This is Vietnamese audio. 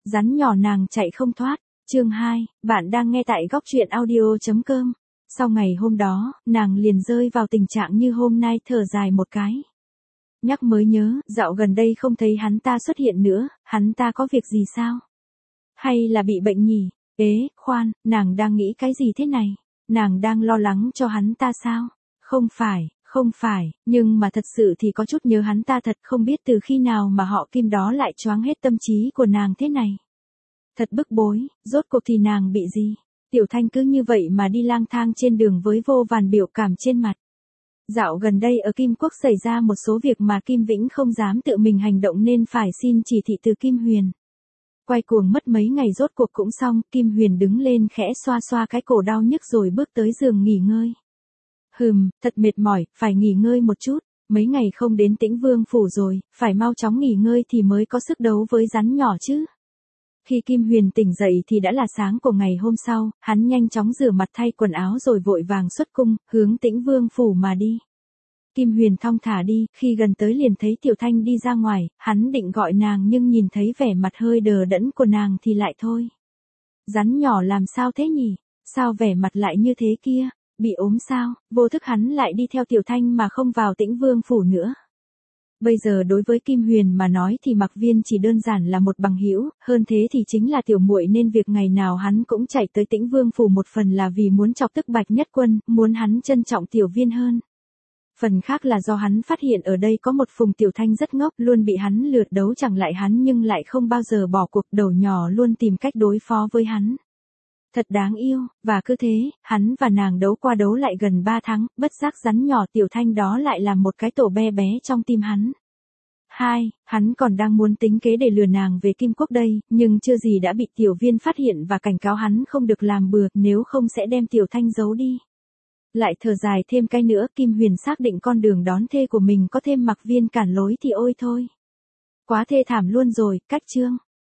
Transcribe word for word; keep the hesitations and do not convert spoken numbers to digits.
Rắn nhỏ nàng chạy không thoát. Chương hai, bạn đang nghe tại góc truyện audio chấm com. Sau ngày hôm đó, nàng liền rơi vào tình trạng như hôm nay, thở dài một cái. Nhắc mới nhớ, dạo gần đây không thấy hắn ta xuất hiện nữa, hắn ta có việc gì sao? Hay là bị bệnh nhỉ? Ế, khoan, nàng đang nghĩ cái gì thế này? Nàng đang lo lắng cho hắn ta sao? Không phải, không phải, nhưng mà thật sự thì có chút nhớ hắn ta thật, không biết từ khi nào mà họ Kim đó lại choáng hết tâm trí của nàng thế này. Thật bức bối, rốt cuộc thì nàng bị gì? Tiểu Thanh cứ như vậy mà đi lang thang trên đường với vô vàn biểu cảm trên mặt. Dạo gần đây ở Kim Quốc xảy ra một số việc mà Kim Vĩnh không dám tự mình hành động nên phải xin chỉ thị từ Kim Huyền. Quay cuồng mất mấy ngày rốt cuộc cũng xong, Kim Huyền đứng lên khẽ xoa xoa cái cổ đau nhức rồi bước tới giường nghỉ ngơi. Hừm, thật mệt mỏi, phải nghỉ ngơi một chút, mấy ngày không đến Tĩnh Vương phủ rồi, phải mau chóng nghỉ ngơi thì mới có sức đấu với rắn nhỏ chứ. Khi Kim Huyền tỉnh dậy thì đã là sáng của ngày hôm sau, hắn nhanh chóng rửa mặt thay quần áo rồi vội vàng xuất cung, hướng Tĩnh Vương phủ mà đi. Kim Huyền thong thả đi, khi gần tới liền thấy Tiểu Thanh đi ra ngoài, hắn định gọi nàng nhưng nhìn thấy vẻ mặt hơi đờ đẫn của nàng thì lại thôi. Rắn nhỏ làm sao thế nhỉ? Sao vẻ mặt lại như thế kia? Bị ốm sao? Vô thức hắn lại đi theo Tiểu Thanh mà không vào Tĩnh Vương phủ nữa. Bây giờ đối với Kim Huyền mà nói thì Mạc Viên chỉ đơn giản là một bằng hữu, hơn thế thì chính là tiểu muội nên việc ngày nào hắn cũng chạy tới Tĩnh Vương phủ một phần là vì muốn chọc tức Bạch Nhất Quân, muốn hắn trân trọng Tiểu Viên hơn. Phần khác là do hắn phát hiện ở đây có một Phùng Tiểu Thanh rất ngốc, luôn bị hắn lượt đấu chẳng lại hắn nhưng lại không bao giờ bỏ cuộc, đầu nhỏ luôn tìm cách đối phó với hắn. Thật đáng yêu, và cứ thế, hắn và nàng đấu qua đấu lại gần ba tháng, bất giác rắn nhỏ Tiểu Thanh đó lại làm một cái tổ be bé trong tim hắn. Hai, hắn còn đang muốn tính kế để lừa nàng về Kim Quốc đây, nhưng chưa gì đã bị Tiểu Viên phát hiện và cảnh cáo hắn không được làm bừa, nếu không sẽ đem Tiểu Thanh giấu đi. Lại thở dài thêm cái nữa, Kim Huyền xác định con đường đón thê của mình có thêm Mạc Viên cản lối thì ôi thôi. Quá thê thảm luôn rồi, cách chương.